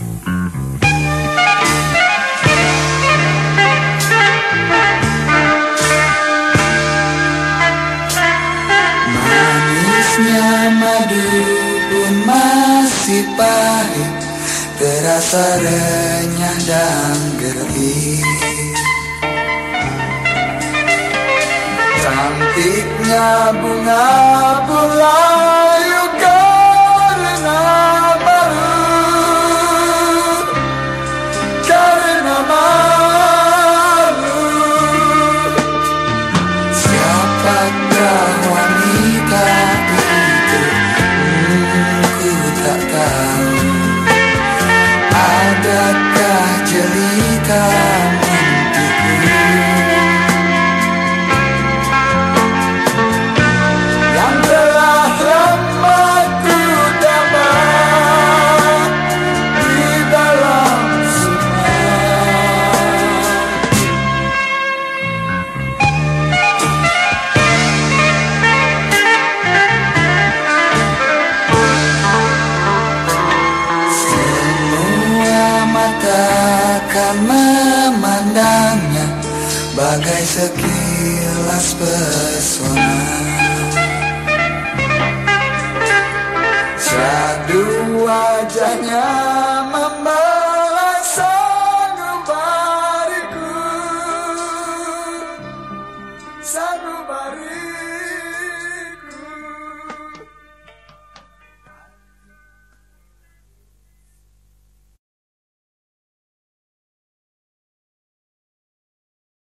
Manisnya madu pun masih pahit, terasa renyah dan gerih. Cantiknya bunga pun layu karena malu, karena malu. Siapakah wanita itu? Ku tak tahu. Adakah jelita mimpiku yang telah lama ku dapat di dalam semua. Semua mata akan memandangnya bagai sekilas pesona. Syahdu wajahnya membelah sanubariku, sanubari.